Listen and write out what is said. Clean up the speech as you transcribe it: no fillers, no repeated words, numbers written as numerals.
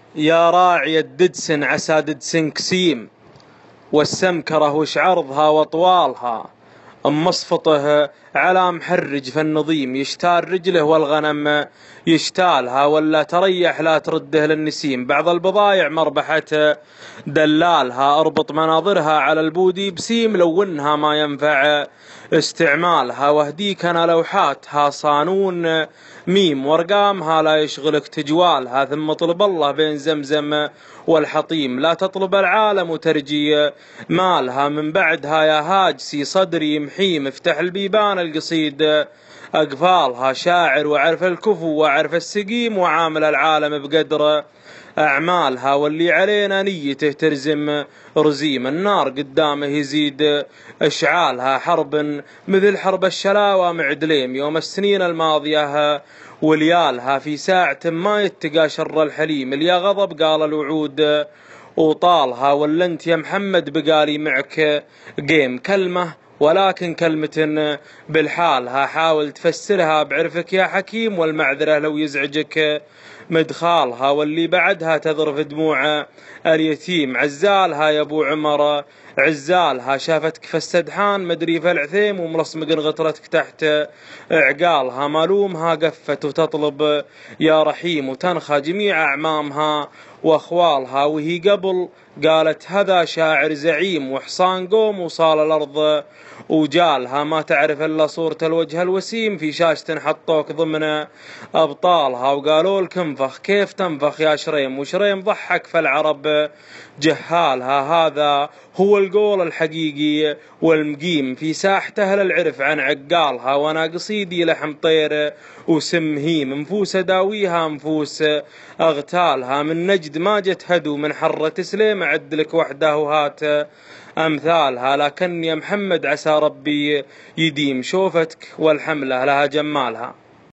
يا راعي الددسن عسى ددسن كسيم، والسمكرة وش عرضها وطوالها، مصفطه على محرج فالنظيم، يشتال رجله والغنم يشتالها، ولا تريح لا ترده للنسيم. بعض البضايع مربحة دلالها، اربط مناظرها على البودي بسيم، لونها ما ينفع استعمالها، واهديك انا لوحاتها صانون ميم، وارقامها لا يشغلك تجوالها. ثم اطلب الله بين زمزم والحطيم، لا تطلب العالم وترجي مالها، من بعدها يا هاجسي صدري محيم، افتح البيبان القصيد أقفالها، شاعر وعرف الكفو وعرف السقيم، وعامل العالم بقدر أعمالها، واللي علينا نيته ترزم رزيم، النار قدامه يزيد إشعالها، حرب مثل حرب الشلاوى معدليم، يوم السنين الماضية وليالها، في ساعة ما يتقى شر الحليم، اللي غضب قال الوعود وطالها، ولا انت يا محمد بقالي معك قيم، كلمة ولكن كلمة بالحالها، حاول تفسرها بعرفك يا حكيم، والمعذرة لو يزعجك مدخالها، واللي بعدها تذرف دموع اليتيم، عزالها يا ابو عمر عزالها، شافتك في السدحان مدري في العثيم، وملصمق غطرتك تحت عقالها، مالومها قفت وتطلب يا رحيم، وتنخى جميع أعمامها واخوالها، وهي قبل قالت هذا شاعر زعيم، وحصان قوم وصال الارض وجالها، ما تعرف الا صورة الوجه الوسيم، في شاشة حطوك ضمن ابطالها، وقالوا لك انفخ كيف تنفخ يا شريم، وشريم ضحك فالعرب جهالها، هذا هو القول الحقيقي والمقيم، في ساحة اهل العرف عن عقالها، وانا قصيدي لحم طير وسمهيم، نفوس داويها نفوس اغتالها، من نجد ما جت هدو من حرة سليم، اعدلك وحده وهات امثالها، لكن يا محمد عسى ربي يديم شوفتك والحملة لها جمالها.